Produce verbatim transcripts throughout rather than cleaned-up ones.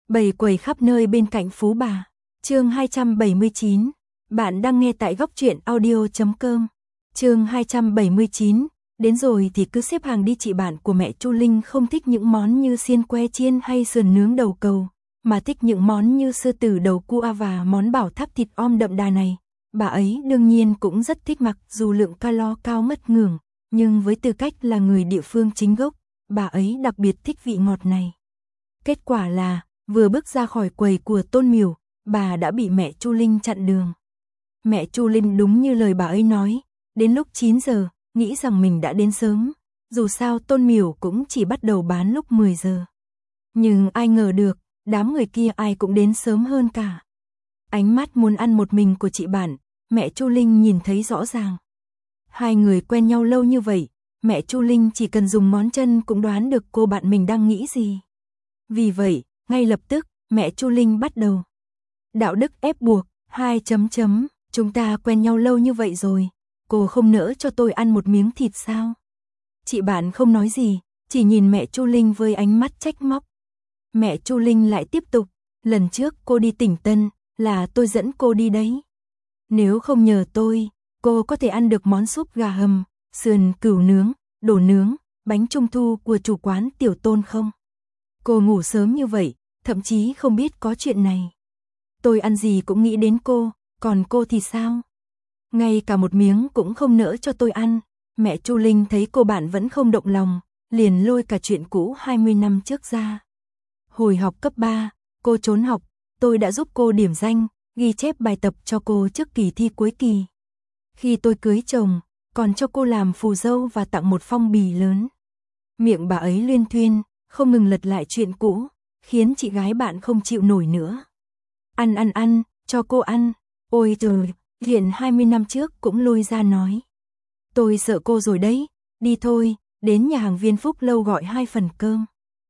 Bầy quầy khắp nơi bên cạnh Phú Bà. Chương hai trăm bảy mươi chín. Bạn đang nghe tại góc truyện audio chấm com. Chương hai trăm bảy mươi chín. Đến rồi thì cứ xếp hàng đi, chị bạn của mẹ Chu Linh không thích những món như xiên que chiên hay sườn nướng đầu cầu, mà thích những món như sư tử đầu cua và món bảo tháp thịt om đậm đà này. Bà ấy đương nhiên cũng rất thích, mặc dù lượng calo cao mất ngưỡng, nhưng với tư cách là người địa phương chính gốc, bà ấy đặc biệt thích vị ngọt này. Kết quả là, vừa bước ra khỏi quầy của Tôn Miểu, bà đã bị mẹ Chu Linh chặn đường. Mẹ Chu Linh đúng như lời bà ấy nói, đến lúc chín giờ, nghĩ rằng mình đã đến sớm, dù sao Tôn Miểu cũng chỉ bắt đầu bán lúc mười giờ. Nhưng ai ngờ được, đám người kia ai cũng đến sớm hơn cả. Ánh mắt muốn ăn một mình của chị bạn, mẹ Chu Linh nhìn thấy rõ ràng. Hai người quen nhau lâu như vậy, mẹ Chu Linh chỉ cần dùng ngón chân cũng đoán được cô bạn mình đang nghĩ gì. Vì vậy, ngay lập tức, mẹ Chu Linh bắt đầu. Đạo đức ép buộc, hai chấm chấm, chúng ta quen nhau lâu như vậy rồi, cô không nỡ cho tôi ăn một miếng thịt sao? Chị bạn không nói gì, chỉ nhìn mẹ Chu Linh với ánh mắt trách móc. Mẹ Chu Linh lại tiếp tục, lần trước cô đi Tỉnh Tân, là tôi dẫn cô đi đấy. Nếu không nhờ tôi, cô có thể ăn được món súp gà hầm, sườn cừu nướng, đồ nướng, bánh trung thu của chủ quán Tiểu Tôn không? Cô ngủ sớm như vậy, thậm chí không biết có chuyện này. Tôi ăn gì cũng nghĩ đến cô, còn cô thì sao? Ngay cả một miếng cũng không nỡ cho tôi ăn. Mẹ Chu Linh thấy cô bạn vẫn không động lòng, liền lôi cả chuyện cũ hai mươi năm trước ra. Hồi học cấp ba, cô trốn học, tôi đã giúp cô điểm danh, ghi chép bài tập cho cô trước kỳ thi cuối kỳ. Khi tôi cưới chồng, còn cho cô làm phù dâu và tặng một phong bì lớn. Miệng bà ấy luyên thuyên, không ngừng lật lại chuyện cũ, khiến chị gái bạn không chịu nổi nữa. Ăn ăn ăn, cho cô ăn. Ôi trời, hiện hai mươi năm trước cũng lôi ra nói. Tôi sợ cô rồi đấy, đi thôi, đến nhà hàng Viên Phúc Lâu gọi hai phần cơm.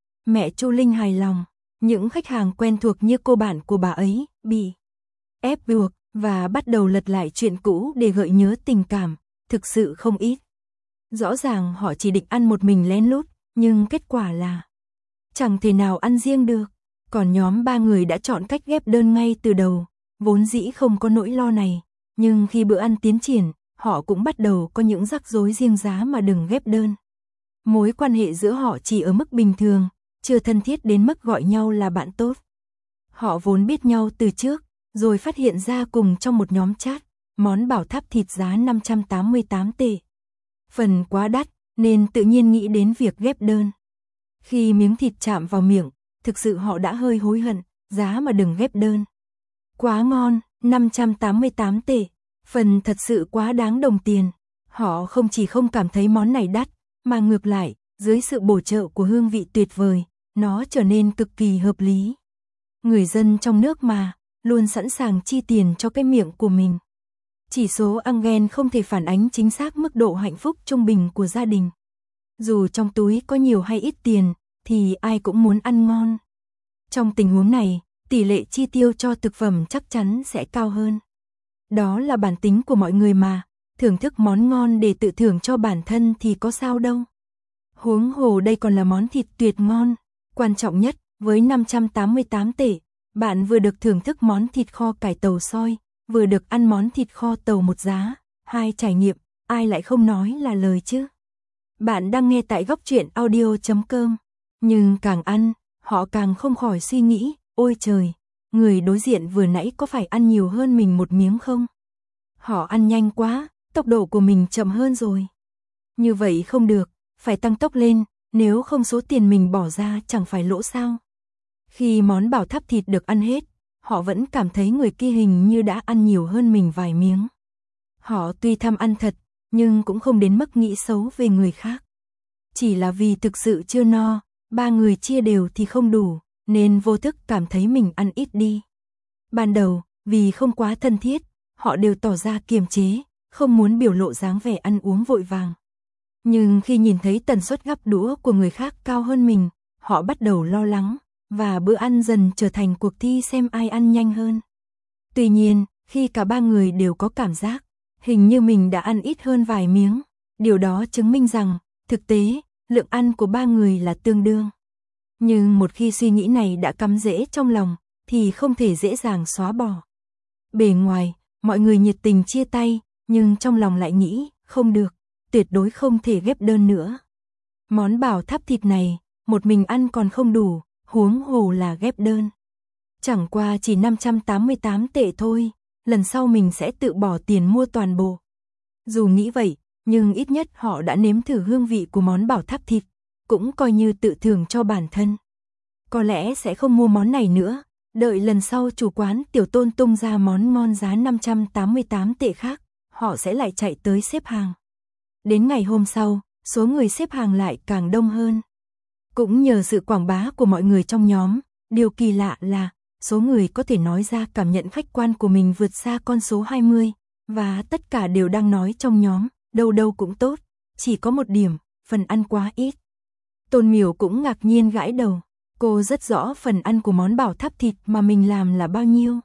Mẹ Chu Linh hài lòng, những khách hàng quen thuộc như cô bạn của bà ấy, bị ép buộc, và bắt đầu lật lại chuyện cũ để gợi nhớ tình cảm, thực sự không ít. Rõ ràng họ chỉ định ăn một mình lén lút, nhưng kết quả là chẳng thể nào ăn riêng được. Còn nhóm ba người đã chọn cách ghép đơn ngay từ đầu, vốn dĩ không có nỗi lo này, nhưng khi bữa ăn tiến triển, họ cũng bắt đầu có những rắc rối riêng giá mà đừng ghép đơn. Mối quan hệ giữa họ chỉ ở mức bình thường, chưa thân thiết đến mức gọi nhau là bạn tốt. Họ vốn biết nhau từ trước, rồi phát hiện ra cùng trong một nhóm chat, món bảo tháp thịt giá năm trăm tám mươi tám tệ. Phần quá đắt, nên tự nhiên nghĩ đến việc ghép đơn. Khi miếng thịt chạm vào miệng, thực sự họ đã hơi hối hận, giá mà đừng ghép đơn. Quá ngon, năm trăm tám mươi tám tệ, phần thật sự quá đáng đồng tiền. Họ không chỉ không cảm thấy món này đắt, mà ngược lại, dưới sự bổ trợ của hương vị tuyệt vời, nó trở nên cực kỳ hợp lý. Người dân trong nước mà, luôn sẵn sàng chi tiền cho cái miệng của mình. Chỉ số Engel không thể phản ánh chính xác mức độ hạnh phúc trung bình của gia đình. Dù trong túi có nhiều hay ít tiền, thì ai cũng muốn ăn ngon. Trong tình huống này, tỷ lệ chi tiêu cho thực phẩm chắc chắn sẽ cao hơn. Đó là bản tính của mọi người mà, thưởng thức món ngon để tự thưởng cho bản thân thì có sao đâu. Huống hồ đây còn là món thịt tuyệt ngon. Quan trọng nhất, với năm trăm tám mươi tám tệ, bạn vừa được thưởng thức món thịt kho cải tàu xôi, vừa được ăn món thịt kho tàu một giá, hai trải nghiệm, ai lại không nói là lời chứ. Bạn đang nghe tại góc truyện audio chấm com. Nhưng càng ăn, họ càng không khỏi suy nghĩ, ôi trời, người đối diện vừa nãy có phải ăn nhiều hơn mình một miếng không? Họ ăn nhanh quá, tốc độ của mình chậm hơn rồi. Như vậy không được, phải tăng tốc lên, nếu không số tiền mình bỏ ra chẳng phải lỗ sao? Khi món bảo tháp thịt được ăn hết, họ vẫn cảm thấy người kia hình như đã ăn nhiều hơn mình vài miếng. Họ tuy tham ăn thật, nhưng cũng không đến mức nghĩ xấu về người khác. Chỉ là vì thực sự chưa no, ba người chia đều thì không đủ, nên vô thức cảm thấy mình ăn ít đi. Ban đầu, vì không quá thân thiết, họ đều tỏ ra kiềm chế, không muốn biểu lộ dáng vẻ ăn uống vội vàng. Nhưng khi nhìn thấy tần suất gắp đũa của người khác cao hơn mình, họ bắt đầu lo lắng, và bữa ăn dần trở thành cuộc thi xem ai ăn nhanh hơn. Tuy nhiên, khi cả ba người đều có cảm giác, hình như mình đã ăn ít hơn vài miếng, điều đó chứng minh rằng, thực tế, lượng ăn của ba người là tương đương. Nhưng một khi suy nghĩ này đã cắm rễ trong lòng, thì không thể dễ dàng xóa bỏ. Bề ngoài, mọi người nhiệt tình chia tay, nhưng trong lòng lại nghĩ, không được, tuyệt đối không thể ghép đơn nữa. Món bảo tháp thịt này, một mình ăn còn không đủ, huống hồ là ghép đơn. Chẳng qua chỉ năm trăm tám mươi tám tệ thôi, lần sau mình sẽ tự bỏ tiền mua toàn bộ. Dù nghĩ vậy, nhưng ít nhất họ đã nếm thử hương vị của món bảo tháp thịt, cũng coi như tự thưởng cho bản thân. Có lẽ sẽ không mua món này nữa, đợi lần sau chủ quán Tiểu Tôn tung ra món ngon giá năm trăm tám mươi tám tệ khác, họ sẽ lại chạy tới xếp hàng. Đến ngày hôm sau, số người xếp hàng lại càng đông hơn. Cũng nhờ sự quảng bá của mọi người trong nhóm, điều kỳ lạ là số người có thể nói ra cảm nhận khách quan của mình vượt xa con số hai mươi, và tất cả đều đang nói trong nhóm, đâu đâu cũng tốt, chỉ có một điểm, phần ăn quá ít. Tôn Miểu cũng ngạc nhiên gãi đầu, cô rất rõ phần ăn của món bảo tháp thịt mà mình làm là bao nhiêu.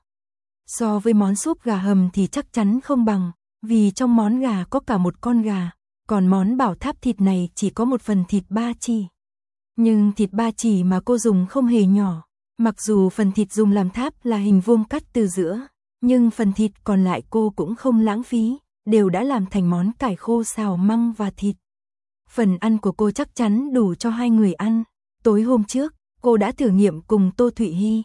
So với món súp gà hầm thì chắc chắn không bằng, vì trong món gà có cả một con gà, còn món bảo tháp thịt này chỉ có một phần thịt ba chỉ. Nhưng thịt ba chỉ mà cô dùng không hề nhỏ, mặc dù phần thịt dùng làm tháp là hình vuông cắt từ giữa, nhưng phần thịt còn lại cô cũng không lãng phí, đều đã làm thành món cải khô xào măng và thịt. Phần ăn của cô chắc chắn đủ cho hai người ăn. Tối hôm trước, cô đã thử nghiệm cùng Tô Thụy Hy.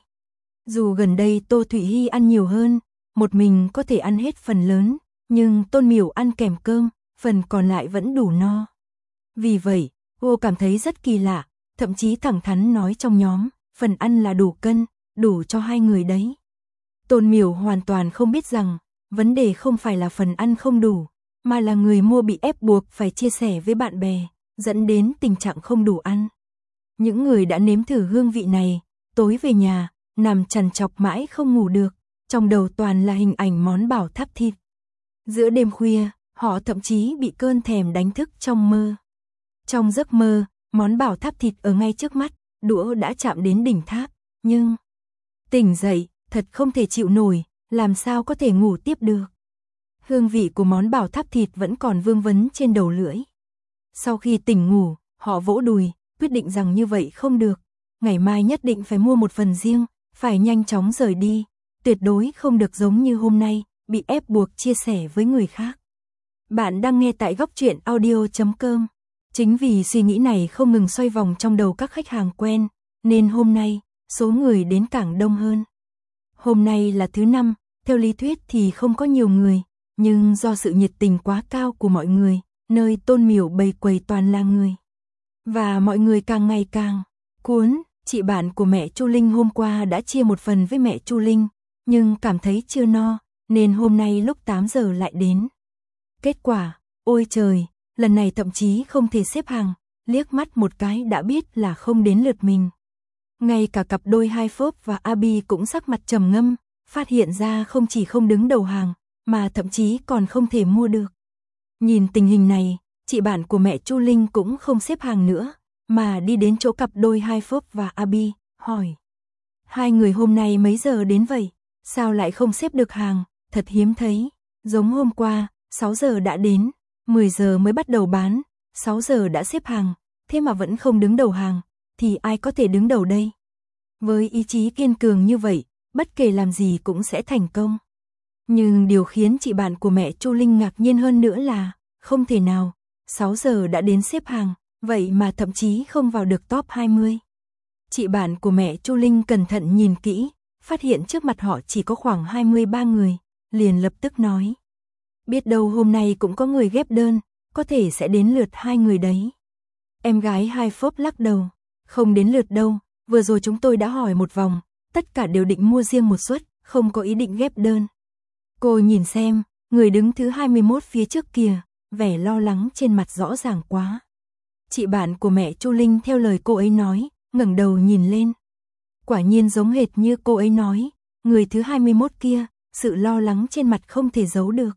Dù gần đây Tô Thụy Hy ăn nhiều hơn, một mình có thể ăn hết phần lớn, nhưng Tôn Miểu ăn kèm cơm, phần còn lại vẫn đủ no. Vì vậy, cô cảm thấy rất kỳ lạ, thậm chí thẳng thắn nói trong nhóm, phần ăn là đủ cân, đủ cho hai người đấy. Tôn Miểu hoàn toàn không biết rằng, vấn đề không phải là phần ăn không đủ, mà là người mua bị ép buộc phải chia sẻ với bạn bè, dẫn đến tình trạng không đủ ăn. Những người đã nếm thử hương vị này, tối về nhà, nằm trằn trọc mãi không ngủ được, trong đầu toàn là hình ảnh món bảo tháp thịt. Giữa đêm khuya, họ thậm chí bị cơn thèm đánh thức trong mơ. Trong giấc mơ, món bảo tháp thịt ở ngay trước mắt, đũa đã chạm đến đỉnh tháp, nhưng tỉnh dậy, thật không thể chịu nổi, làm sao có thể ngủ tiếp được. Hương vị của món bảo tháp thịt vẫn còn vương vấn trên đầu lưỡi. Sau khi tỉnh ngủ, họ vỗ đùi, quyết định rằng như vậy không được, ngày mai nhất định phải mua một phần riêng, phải nhanh chóng rời đi, tuyệt đối không được giống như hôm nay, bị ép buộc chia sẻ với người khác. Bạn đang nghe tại góc truyện audio chấm com. Chính vì suy nghĩ này không ngừng xoay vòng trong đầu các khách hàng quen, nên hôm nay, số người đến càng đông hơn. Hôm nay là thứ năm, theo lý thuyết thì không có nhiều người, nhưng do sự nhiệt tình quá cao của mọi người, nơi Tôn Miểu bày quầy toàn là người. Và mọi người càng ngày càng cuốn, chị bạn của mẹ Chu Linh hôm qua đã chia một phần với mẹ Chu Linh, nhưng cảm thấy chưa no, nên hôm nay lúc tám giờ lại đến. Kết quả, ôi trời, lần này thậm chí không thể xếp hàng, liếc mắt một cái đã biết là không đến lượt mình. Ngay cả cặp đôi Hai Phốp và Abi cũng sắc mặt trầm ngâm, phát hiện ra không chỉ không đứng đầu hàng, mà thậm chí còn không thể mua được. Nhìn tình hình này, chị bạn của mẹ Chu Linh cũng không xếp hàng nữa, mà đi đến chỗ cặp đôi Hai Phốp và Abi, hỏi. Hai người hôm nay mấy giờ đến vậy? Sao lại không xếp được hàng? Thật hiếm thấy. Giống hôm qua, sáu giờ đã đến, mười giờ mới bắt đầu bán, sáu giờ đã xếp hàng, thế mà vẫn không đứng đầu hàng, thì ai có thể đứng đầu đây? Với ý chí kiên cường như vậy, bất kể làm gì cũng sẽ thành công. Nhưng điều khiến chị bạn của mẹ Chu Linh ngạc nhiên hơn nữa là, không thể nào, sáu giờ đã đến xếp hàng, vậy mà thậm chí không vào được top hai mươi. Chị bạn của mẹ Chu Linh cẩn thận nhìn kỹ, phát hiện trước mặt họ chỉ có khoảng hai mươi ba người, liền lập tức nói. Biết đâu hôm nay cũng có người ghép đơn, có thể sẽ đến lượt hai người đấy. Em gái Hai Phốp lắc đầu, không đến lượt đâu, vừa rồi chúng tôi đã hỏi một vòng, tất cả đều định mua riêng một suất, không có ý định ghép đơn. Cô nhìn xem, người đứng thứ hai mươi mốt phía trước kìa, vẻ lo lắng trên mặt rõ ràng quá. Chị bạn của mẹ Chu Linh theo lời cô ấy nói, ngẩng đầu nhìn lên. Quả nhiên giống hệt như cô ấy nói, người thứ hai mươi mốt kia, sự lo lắng trên mặt không thể giấu được.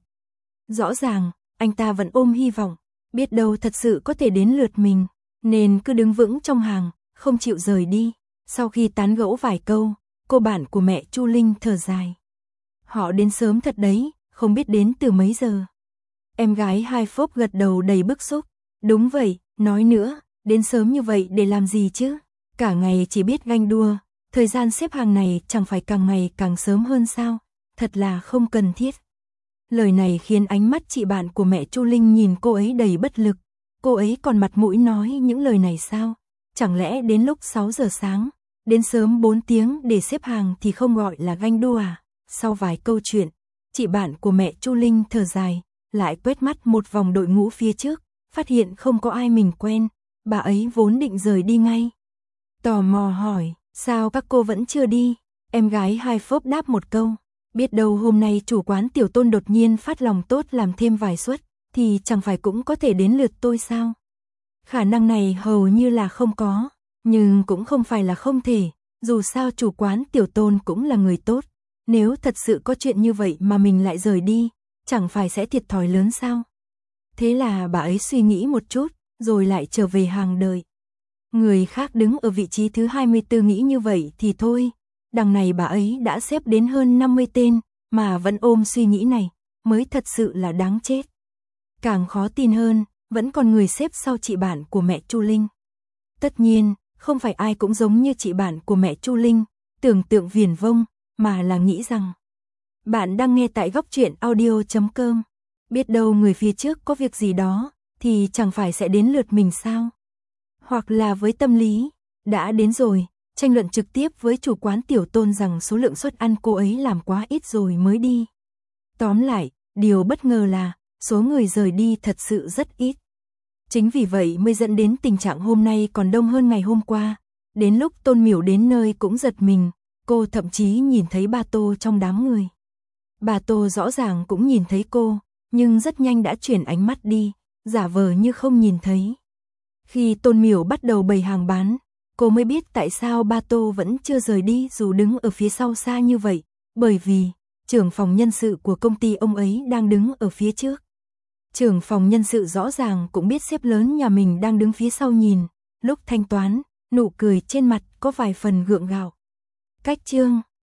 Rõ ràng, anh ta vẫn ôm hy vọng, biết đâu thật sự có thể đến lượt mình, nên cứ đứng vững trong hàng, không chịu rời đi. Sau khi tán gẫu vài câu, cô bạn của mẹ Chu Linh thở dài. Họ đến sớm thật đấy, không biết đến từ mấy giờ. Em gái Hai Phốp gật đầu đầy bức xúc. Đúng vậy, nói nữa, đến sớm như vậy để làm gì chứ? Cả ngày chỉ biết ganh đua, thời gian xếp hàng này chẳng phải càng ngày càng sớm hơn sao, thật là không cần thiết. Lời này khiến ánh mắt chị bạn của mẹ Chu Linh nhìn cô ấy đầy bất lực, cô ấy còn mặt mũi nói những lời này sao? Chẳng lẽ đến lúc sáu giờ sáng, đến sớm bốn tiếng để xếp hàng thì không gọi là ganh đua à? Sau vài câu chuyện, chị bạn của mẹ Chu Linh thở dài, lại quét mắt một vòng đội ngũ phía trước, phát hiện không có ai mình quen, bà ấy vốn định rời đi ngay. Tò mò hỏi, sao các cô vẫn chưa đi? Em gái hai phốp đáp một câu, biết đâu hôm nay chủ quán Tiểu Tôn đột nhiên phát lòng tốt làm thêm vài suất, thì chẳng phải cũng có thể đến lượt tôi sao? Khả năng này hầu như là không có, nhưng cũng không phải là không thể, dù sao chủ quán Tiểu Tôn cũng là người tốt, nếu thật sự có chuyện như vậy mà mình lại rời đi, chẳng phải sẽ thiệt thòi lớn sao? Thế là bà ấy suy nghĩ một chút, rồi lại trở về hàng đợi. Người khác đứng ở vị trí thứ hai mươi tư nghĩ như vậy thì thôi, đằng này bà ấy đã xếp đến hơn năm mươi tên, mà vẫn ôm suy nghĩ này, mới thật sự là đáng chết. Càng khó tin hơn, vẫn còn người xếp sau chị bạn của mẹ Chu Linh. Tất nhiên, không phải ai cũng giống như chị bạn của mẹ Chu Linh, tưởng tượng viển vông, mà là nghĩ rằng bạn đang nghe tại góc truyện audio chấm com. Biết đâu người phía trước có việc gì đó, thì chẳng phải sẽ đến lượt mình sao? Hoặc là với tâm lý, đã đến rồi, tranh luận trực tiếp với chủ quán Tiểu Tôn rằng số lượng suất ăn cô ấy làm quá ít rồi mới đi. Tóm lại, điều bất ngờ là, số người rời đi thật sự rất ít. Chính vì vậy mới dẫn đến tình trạng hôm nay còn đông hơn ngày hôm qua. Đến lúc Tôn Miểu đến nơi cũng giật mình, cô thậm chí nhìn thấy ba Tô trong đám người. Bà Tô rõ ràng cũng nhìn thấy cô, nhưng rất nhanh đã chuyển ánh mắt đi, giả vờ như không nhìn thấy. Khi Tôn Miểu bắt đầu bày hàng bán, cô mới biết tại sao ba Tô vẫn chưa rời đi dù đứng ở phía sau xa như vậy, bởi vì trưởng phòng nhân sự của công ty ông ấy đang đứng ở phía trước. Trưởng phòng nhân sự rõ ràng cũng biết sếp lớn nhà mình đang đứng phía sau nhìn, lúc thanh toán, nụ cười trên mặt có vài phần gượng gạo. Cách chương